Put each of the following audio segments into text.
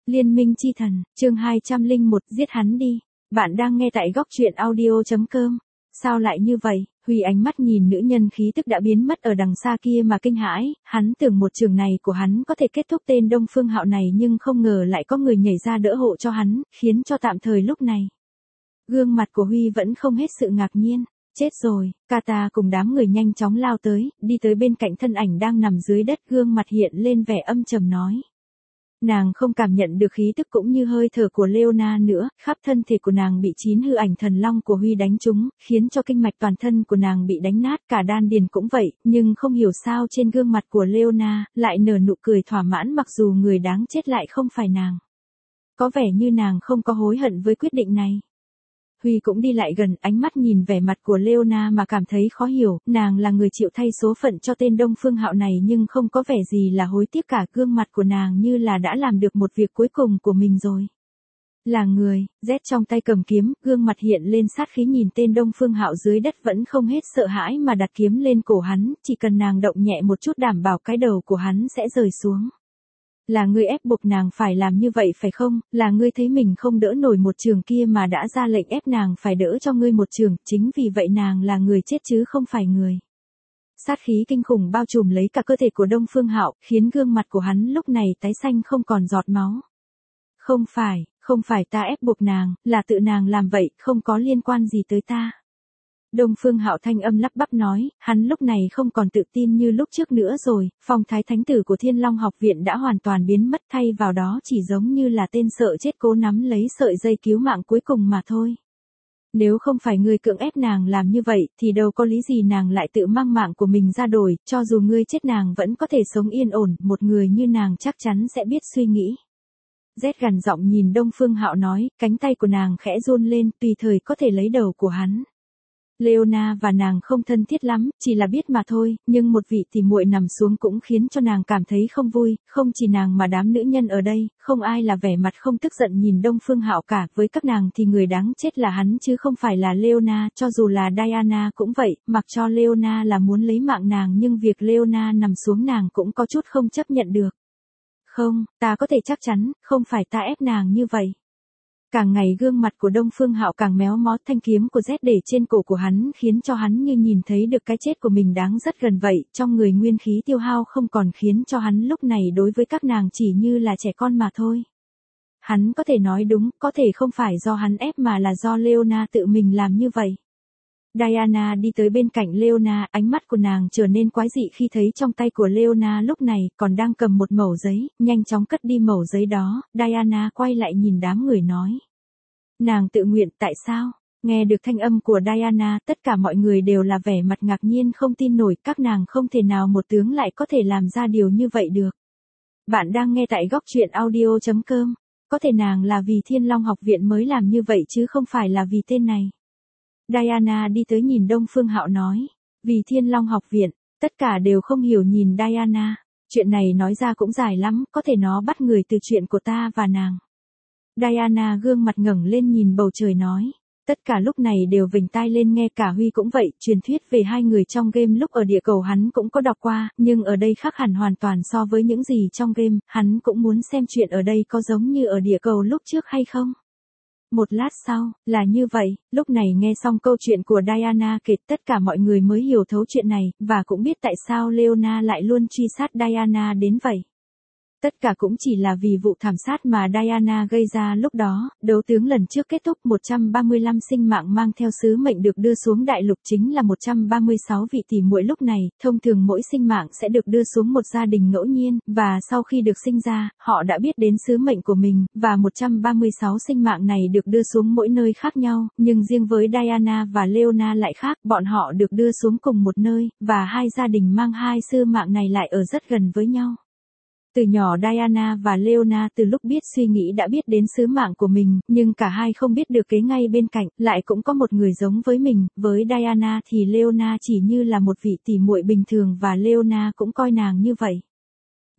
Liên minh chi thần, chương 201, giết hắn đi. Bạn đang nghe tại góc truyện audio.com. Sao lại như vậy? Huy ánh mắt nhìn nữ nhân khí tức đã biến mất ở đằng xa kia mà kinh hãi, hắn tưởng một trường này của hắn có thể kết thúc tên Đông Phương Hạo này nhưng không ngờ lại có người nhảy ra đỡ hộ cho hắn, khiến cho tạm thời lúc này. Gương mặt của Huy vẫn không hết sự ngạc nhiên. Chết rồi, Kata cùng đám người nhanh chóng lao tới, đi tới bên cạnh thân ảnh đang nằm dưới đất, gương mặt hiện lên vẻ âm trầm nói. Nàng không cảm nhận được khí tức cũng như hơi thở của Leona nữa, khắp thân thể của nàng bị 9 hư ảnh thần long của Huy đánh trúng, khiến cho kinh mạch toàn thân của nàng bị đánh nát, cả đan điền cũng vậy, nhưng không hiểu sao trên gương mặt của Leona lại nở nụ cười thỏa mãn mặc dù người đáng chết lại không phải nàng. Có vẻ như nàng không có hối hận với quyết định này. Huy cũng đi lại gần, ánh mắt nhìn vẻ mặt của Leona mà cảm thấy khó hiểu, nàng là người chịu thay số phận cho tên Đông Phương Hạo này nhưng không có vẻ gì là hối tiếc cả, gương mặt của nàng như là đã làm được một việc cuối cùng của mình rồi. Là người, Z trong tay cầm kiếm, gương mặt hiện lên sát khí nhìn tên Đông Phương Hạo dưới đất vẫn không hết sợ hãi mà đặt kiếm lên cổ hắn, chỉ cần nàng động nhẹ một chút đảm bảo cái đầu của hắn sẽ rơi xuống. Là ngươi ép buộc nàng phải làm như vậy phải không, là ngươi thấy mình không đỡ nổi một trường kia mà đã ra lệnh ép nàng phải đỡ cho ngươi một trường, chính vì vậy nàng là người chết chứ không phải người. Sát khí kinh khủng bao trùm lấy cả cơ thể của Đông Phương Hạo, khiến gương mặt của hắn lúc này tái xanh không còn giọt máu. Không phải ta ép buộc nàng, là tự nàng làm vậy, không có liên quan gì tới ta. Đông Phương Hạo thanh âm lắp bắp nói, hắn lúc này không còn tự tin như lúc trước nữa rồi, phong thái thánh tử của Thiên Long học viện đã hoàn toàn biến mất, thay vào đó chỉ giống như là tên sợ chết cố nắm lấy sợi dây cứu mạng cuối cùng mà thôi. Nếu không phải ngươi cưỡng ép nàng làm như vậy, thì đâu có lý gì nàng lại tự mang mạng của mình ra đổi, cho dù ngươi chết nàng vẫn có thể sống yên ổn, một người như nàng chắc chắn sẽ biết suy nghĩ. Z gằn giọng nhìn Đông Phương Hạo nói, cánh tay của nàng khẽ run lên, tùy thời có thể lấy đầu của hắn. Leona và nàng không thân thiết lắm, chỉ là biết mà thôi, nhưng một vị tỷ muội nằm xuống cũng khiến cho nàng cảm thấy không vui, không chỉ nàng mà đám nữ nhân ở đây, không ai là vẻ mặt không tức giận nhìn Đông Phương Hạo cả, với các nàng thì người đáng chết là hắn chứ không phải là Leona, cho dù là Diana cũng vậy, mặc cho Leona là muốn lấy mạng nàng nhưng việc Leona nằm xuống nàng cũng có chút không chấp nhận được. Không, ta có thể chắc chắn, không phải ta ép nàng như vậy. Càng ngày gương mặt của Đông Phương Hạo càng méo mó, thanh kiếm của Z để trên cổ của hắn khiến cho hắn như nhìn thấy được cái chết của mình đáng rất gần vậy, trong người nguyên khí tiêu hao không còn khiến cho hắn lúc này đối với các nàng chỉ như là trẻ con mà thôi. Hắn có thể nói đúng, có thể không phải do hắn ép mà là do Leona tự mình làm như vậy. Diana đi tới bên cạnh Leona, ánh mắt của nàng trở nên quái dị khi thấy trong tay của Leona lúc này còn đang cầm một mẩu giấy, nhanh chóng cất đi mẩu giấy đó, Diana quay lại nhìn đám người nói. Nàng tự nguyện, tại sao? Nghe được thanh âm của Diana, tất cả mọi người đều là vẻ mặt ngạc nhiên không tin nổi, các nàng không thể nào một tướng lại có thể làm ra điều như vậy được. Bạn đang nghe tại góc truyện audio.com, có thể nàng là vì Thiên Long học viện mới làm như vậy chứ không phải là vì tên này. Diana đi tới nhìn Đông Phương Hạo nói, vì Thiên Long học viện, tất cả đều không hiểu nhìn Diana, chuyện này nói ra cũng dài lắm, có thể nó bắt người từ chuyện của ta và nàng. Diana gương mặt ngẩng lên nhìn bầu trời nói, tất cả lúc này đều vểnh tai lên nghe, cả Huy cũng vậy, truyền thuyết về hai người trong game lúc ở địa cầu hắn cũng có đọc qua, nhưng ở đây khác hẳn hoàn toàn so với những gì trong game, hắn cũng muốn xem chuyện ở đây có giống như ở địa cầu lúc trước hay không. Một lát sau, là như vậy, lúc này nghe xong câu chuyện của Diana kể, tất cả mọi người mới hiểu thấu chuyện này, và cũng biết tại sao Leona lại luôn truy sát Diana đến vậy. Tất cả cũng chỉ là vì vụ thảm sát mà Diana gây ra lúc đó, đấu tướng lần trước kết thúc 135 sinh mạng mang theo sứ mệnh được đưa xuống đại lục chính là 136 vị tỷ muội lúc này, thông thường mỗi sinh mạng sẽ được đưa xuống một gia đình ngẫu nhiên, và sau khi được sinh ra, họ đã biết đến sứ mệnh của mình, và 136 sinh mạng này được đưa xuống mỗi nơi khác nhau, nhưng riêng với Diana và Leona lại khác, bọn họ được đưa xuống cùng một nơi, và hai gia đình mang hai sứ mạng này lại ở rất gần với nhau. Từ nhỏ Diana và Leona từ lúc biết suy nghĩ đã biết đến sứ mạng của mình, nhưng cả hai không biết được kế ngay bên cạnh, lại cũng có một người giống với mình, với Diana thì Leona chỉ như là một vị tỷ muội bình thường và Leona cũng coi nàng như vậy.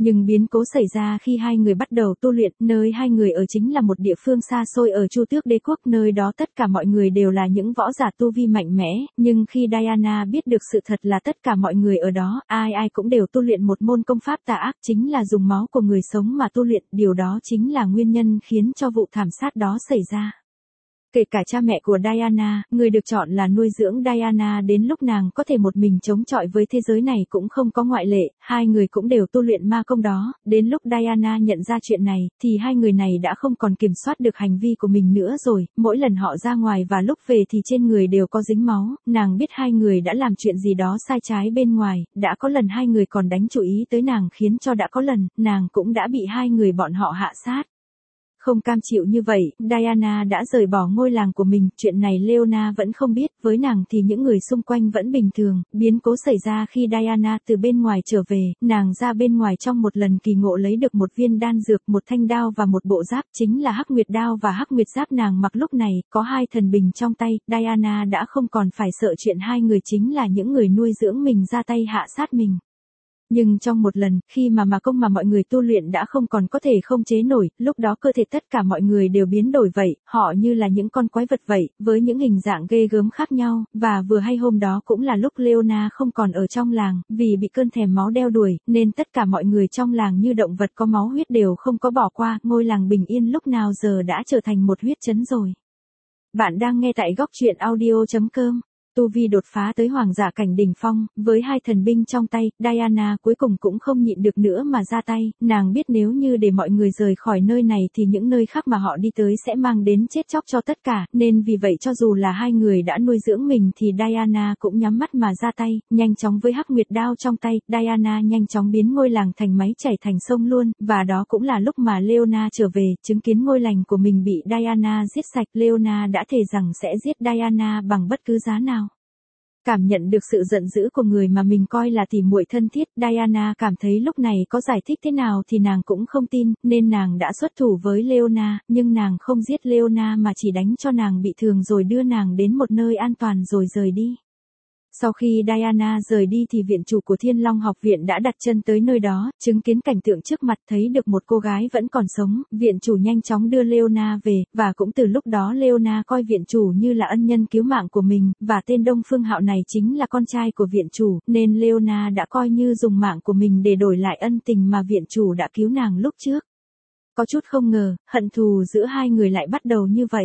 Nhưng biến cố xảy ra khi hai người bắt đầu tu luyện, nơi hai người ở chính là một địa phương xa xôi ở Chu Tước Đế quốc, nơi đó tất cả mọi người đều là những võ giả tu vi mạnh mẽ, nhưng khi Diana biết được sự thật là tất cả mọi người ở đó, ai ai cũng đều tu luyện một môn công pháp tà ác, chính là dùng máu của người sống mà tu luyện, điều đó chính là nguyên nhân khiến cho vụ thảm sát đó xảy ra. Kể cả cha mẹ của Diana, người được chọn là nuôi dưỡng Diana đến lúc nàng có thể một mình chống chọi với thế giới này cũng không có ngoại lệ, hai người cũng đều tu luyện ma công đó, đến lúc Diana nhận ra chuyện này, thì hai người này đã không còn kiểm soát được hành vi của mình nữa rồi, mỗi lần họ ra ngoài và lúc về thì trên người đều có dính máu, nàng biết hai người đã làm chuyện gì đó sai trái bên ngoài, đã có lần hai người còn đánh chú ý tới nàng khiến cho đã có lần, nàng cũng đã bị hai người bọn họ hạ sát. Không cam chịu như vậy, Diana đã rời bỏ ngôi làng của mình, chuyện này Leona vẫn không biết, với nàng thì những người xung quanh vẫn bình thường, biến cố xảy ra khi Diana từ bên ngoài trở về, nàng ra bên ngoài trong một lần kỳ ngộ lấy được một viên đan dược, một thanh đao và một bộ giáp, chính là Hắc Nguyệt đao và Hắc Nguyệt giáp nàng mặc lúc này, có hai thần bình trong tay, Diana đã không còn phải sợ chuyện hai người chính là những người nuôi dưỡng mình ra tay hạ sát mình. Nhưng trong một lần, khi mà công mà mọi người tu luyện đã không còn có thể không chế nổi, lúc đó cơ thể tất cả mọi người đều biến đổi vậy, họ như là những con quái vật vậy, với những hình dạng ghê gớm khác nhau, và vừa hay hôm đó cũng là lúc Leona không còn ở trong làng, vì bị cơn thèm máu đeo đuổi, nên tất cả mọi người trong làng như động vật có máu huyết đều không có bỏ qua, ngôi làng bình yên lúc nào giờ đã trở thành một huyết trấn rồi. Bạn đang nghe tại góc truyện audio.com. Tu vi đột phá tới hoàng giả cảnh đỉnh phong, với hai thần binh trong tay, Diana cuối cùng cũng không nhịn được nữa mà ra tay, nàng biết nếu như để mọi người rời khỏi nơi này thì những nơi khác mà họ đi tới sẽ mang đến chết chóc cho tất cả, nên vì vậy cho dù là hai người đã nuôi dưỡng mình thì Diana cũng nhắm mắt mà ra tay, nhanh chóng với Hắc Nguyệt đao trong tay, Diana nhanh chóng biến ngôi làng thành máy chảy thành sông luôn, và đó cũng là lúc mà Leona trở về, chứng kiến ngôi làng của mình bị Diana giết sạch, Leona đã thề rằng sẽ giết Diana bằng bất cứ giá nào. Cảm nhận được sự giận dữ của người mà mình coi là tỉ muội thân thiết, Diana cảm thấy lúc này có giải thích thế nào thì nàng cũng không tin, nên nàng đã xuất thủ với Leona, nhưng nàng không giết Leona mà chỉ đánh cho nàng bị thương rồi đưa nàng đến một nơi an toàn rồi rời đi. Sau khi Diana rời đi thì viện chủ của Thiên Long học viện đã đặt chân tới nơi đó, chứng kiến cảnh tượng trước mặt thấy được một cô gái vẫn còn sống, viện chủ nhanh chóng đưa Leona về, và cũng từ lúc đó Leona coi viện chủ như là ân nhân cứu mạng của mình, và tên Đông Phương Hạo này chính là con trai của viện chủ, nên Leona đã coi như dùng mạng của mình để đổi lại ân tình mà viện chủ đã cứu nàng lúc trước. Có chút không ngờ, hận thù giữa hai người lại bắt đầu như vậy.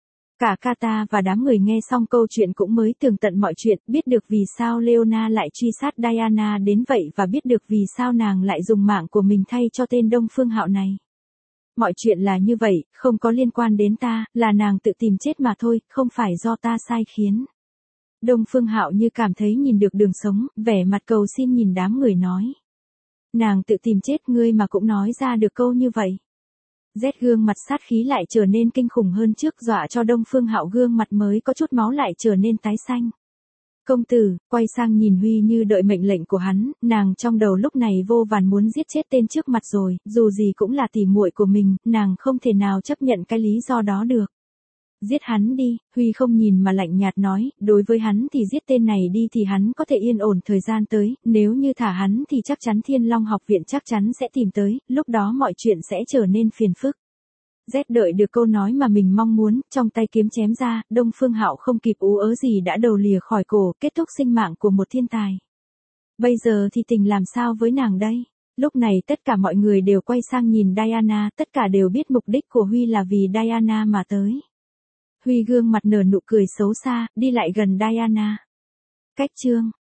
Cả Kata và đám người nghe xong câu chuyện cũng mới tường tận mọi chuyện, biết được vì sao Leona lại truy sát Diana đến vậy và biết được vì sao nàng lại dùng mạng của mình thay cho tên Đông Phương Hạo này. Mọi chuyện là như vậy, không có liên quan đến ta, là nàng tự tìm chết mà thôi, không phải do ta sai khiến. Đông Phương Hạo như cảm thấy nhìn được đường sống, vẻ mặt cầu xin nhìn đám người nói. Nàng tự tìm chết ngươi mà cũng nói ra được câu như vậy. Z gương mặt sát khí lại trở nên kinh khủng hơn trước, dọa cho Đông Phương Hạo gương mặt mới có chút máu lại trở nên tái xanh. Công tử, quay sang nhìn Huy như đợi mệnh lệnh của hắn, nàng trong đầu lúc này vô vàn muốn giết chết tên trước mặt rồi, dù gì cũng là tỉ muội của mình, nàng không thể nào chấp nhận cái lý do đó được. Giết hắn đi, Huy không nhìn mà lạnh nhạt nói, đối với hắn thì giết tên này đi thì hắn có thể yên ổn thời gian tới, nếu như thả hắn thì chắc chắn Thiên Long học viện chắc chắn sẽ tìm tới, lúc đó mọi chuyện sẽ trở nên phiền phức. Z đợi được câu nói mà mình mong muốn, trong tay kiếm chém ra, Đông Phương Hạo không kịp ú ớ gì đã đầu lìa khỏi cổ, kết thúc sinh mạng của một thiên tài. Bây giờ thì tình làm sao với nàng đây? Lúc này tất cả mọi người đều quay sang nhìn Diana, tất cả đều biết mục đích của Huy là vì Diana mà tới. Huy gương mặt nở nụ cười xấu xa, đi lại gần Diana. Cách chương